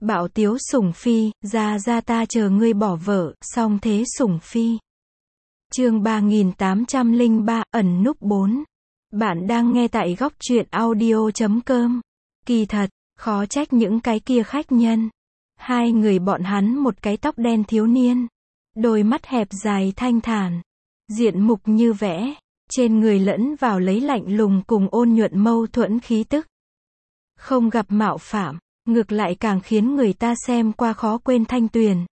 Bảo Tiếu Sủng Phi, ra ta chờ ngươi bỏ vợ, song thế Sủng Phi. Chương 3803, ẩn núp 4. Bạn đang nghe tại góc truyện audio.com. Kỳ thật, khó trách những cái kia khách nhân. Hai người bọn hắn một cái tóc đen thiếu niên, đôi mắt hẹp dài thanh thản, diện mục như vẽ, trên người lẫn vào lấy lạnh lùng cùng ôn nhuận mâu thuẫn khí tức. Không gặp mạo phạm, ngược lại càng khiến người ta xem qua khó quên Thanh Tuyền.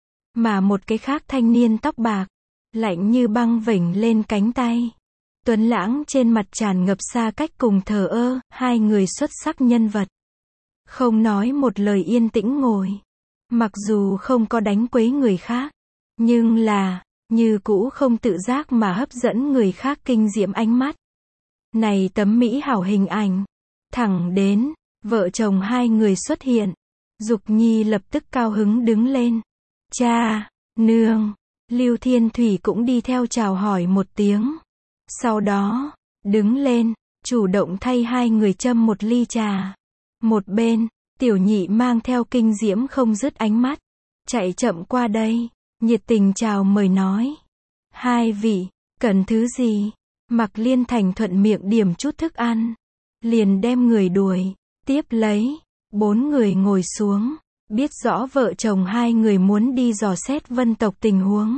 Mà một cái khác thanh niên tóc bạc, lạnh như băng vểnh lên cánh tay. Tuấn lãng trên mặt tràn ngập xa cách cùng thờ ơ, hai người xuất sắc nhân vật. Không nói một lời yên tĩnh ngồi. Mặc dù không có đánh quấy người khác, nhưng là, như cũ không tự giác mà hấp dẫn người khác kinh diễm ánh mắt. Này tấm mỹ hảo hình ảnh. Thẳng đến, vợ chồng hai người xuất hiện. Dục Nhi lập tức cao hứng đứng lên. Cha, nương, Lưu Thiên Thủy cũng đi theo chào hỏi một tiếng. Sau đó, đứng lên, chủ động thay hai người châm một ly trà. Một bên, Tiểu Nhị mang theo kinh diễm không dứt ánh mắt, chạy chậm qua đây, nhiệt tình chào mời nói. Hai vị, cần thứ gì? Mạc Liên Thành thuận miệng điểm chút thức ăn, liền đem người đuổi, tiếp lấy, bốn người ngồi xuống, biết rõ vợ chồng hai người muốn đi dò xét Vân tộc tình huống.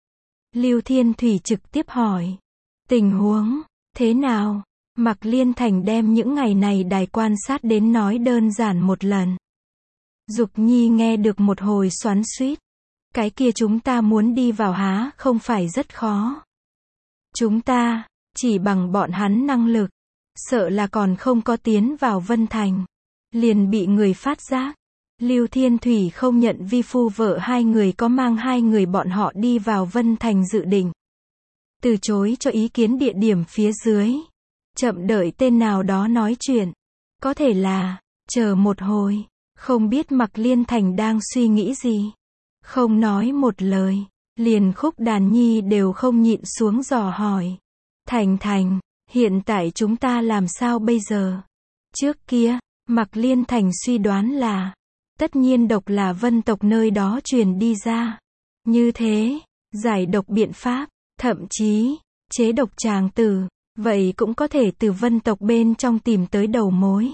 Lưu Thiên Thủy trực tiếp hỏi, tình huống, thế nào? Mạc Liên Thành đem những ngày này đài quan sát đến nói đơn giản một lần. Dục Nhi nghe được một hồi xoắn xuýt. Cái kia chúng ta muốn đi vào há không phải rất khó. Chúng ta, chỉ bằng bọn hắn năng lực, sợ là còn không có tiến vào Vân Thành, liền bị người phát giác. Lưu Thiên Thủy không nhận vi phu vợ hai người có mang hai người bọn họ đi vào Vân Thành dự định. Từ chối cho ý kiến địa điểm phía dưới. Chậm đợi tên nào đó nói chuyện. Có thể là, chờ một hồi, không biết Mạc Liên Thành đang suy nghĩ gì. Không nói một lời, liền Khúc Đàn Nhi đều không nhịn xuống dò hỏi. Thành, hiện tại chúng ta làm sao bây giờ? Trước kia, Mạc Liên Thành suy đoán là, tất nhiên độc là Vân tộc nơi đó truyền đi ra. Như thế, giải độc biện pháp, thậm chí, chế độc tràng tử, vậy cũng có thể từ Vân tộc bên trong tìm tới đầu mối.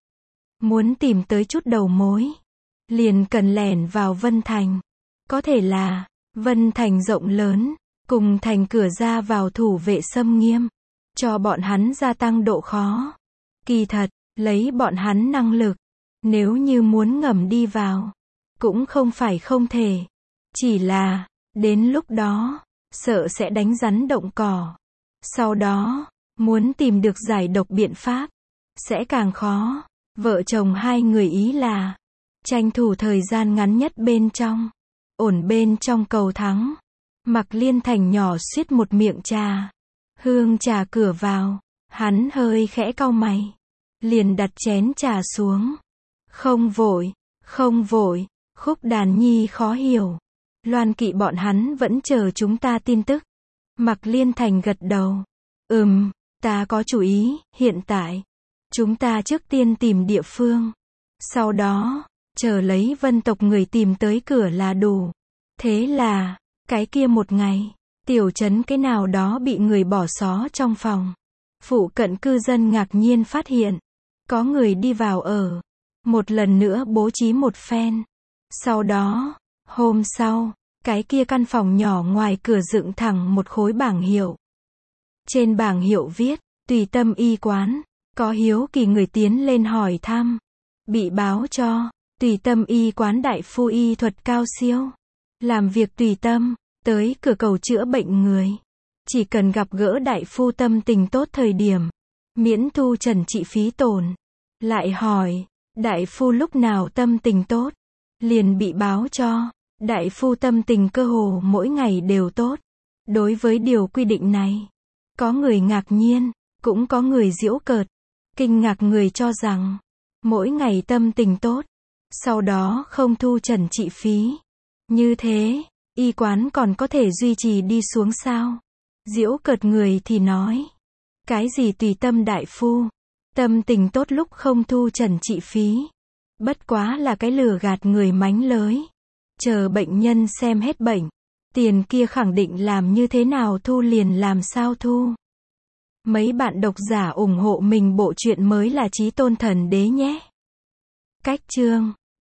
Muốn tìm tới chút đầu mối, liền cần lẻn vào Vân Thành. Có thể là, Vân Thành rộng lớn, cùng thành cửa ra vào thủ vệ xâm nghiêm, cho bọn hắn gia tăng độ khó. Kỳ thật, lấy bọn hắn năng lực, nếu như muốn ngầm đi vào, cũng không phải không thể. Chỉ là, đến lúc đó, sợ sẽ đánh rắn động cỏ. Sau đó, muốn tìm được giải độc biện pháp, sẽ càng khó. Vợ chồng hai người ý là, tranh thủ thời gian ngắn nhất bên trong, ổn bên trong cầu thắng. Mạc Liên Thành nhỏ suýt một miệng trà. Hương trà cửa vào, hắn hơi khẽ cau mày, liền đặt chén trà xuống. Không vội, Khúc Đàn Nhi khó hiểu. Loan Kỵ bọn hắn vẫn chờ chúng ta tin tức. Mạc Liên Thành gật đầu. Ta có chủ ý, hiện tại, chúng ta trước tiên tìm địa phương. Sau đó, chờ lấy Vân tộc người tìm tới cửa là đủ. Thế là, cái kia một ngày, tiểu trấn cái nào đó bị người bỏ xó trong phòng. Phụ cận cư dân ngạc nhiên phát hiện, có người đi vào ở. Một lần nữa bố trí một phen. Sau đó, hôm sau, cái kia căn phòng nhỏ ngoài cửa dựng thẳng một khối bảng hiệu. Trên bảng hiệu viết, Tùy Tâm y quán. Có hiếu kỳ người tiến lên hỏi thăm. Bị báo cho, Tùy Tâm y quán đại phu y thuật cao siêu. Làm việc tùy tâm, tới cửa cầu chữa bệnh người. Chỉ cần gặp gỡ đại phu tâm tình tốt thời điểm, miễn thu trần trị phí tổn. Lại hỏi, đại phu lúc nào tâm tình tốt? Liền bị báo cho, đại phu tâm tình cơ hồ mỗi ngày đều tốt. Đối với điều quy định này, có người ngạc nhiên, cũng có người giễu cợt. Kinh ngạc người cho rằng, mỗi ngày tâm tình tốt, sau đó không thu trần trị phí. Như thế, y quán còn có thể duy trì đi xuống sao? Giễu cợt người thì nói, cái gì tùy tâm đại phu, tâm tình tốt lúc không thu trần trị phí. Bất quá là cái lừa gạt người mánh lới. Chờ bệnh nhân xem hết bệnh. Tiền kia khẳng định làm như thế nào thu liền làm sao thu. Mấy bạn độc giả ủng hộ mình bộ truyện mới là Chí Tôn Thần Đế nhé. Cách chương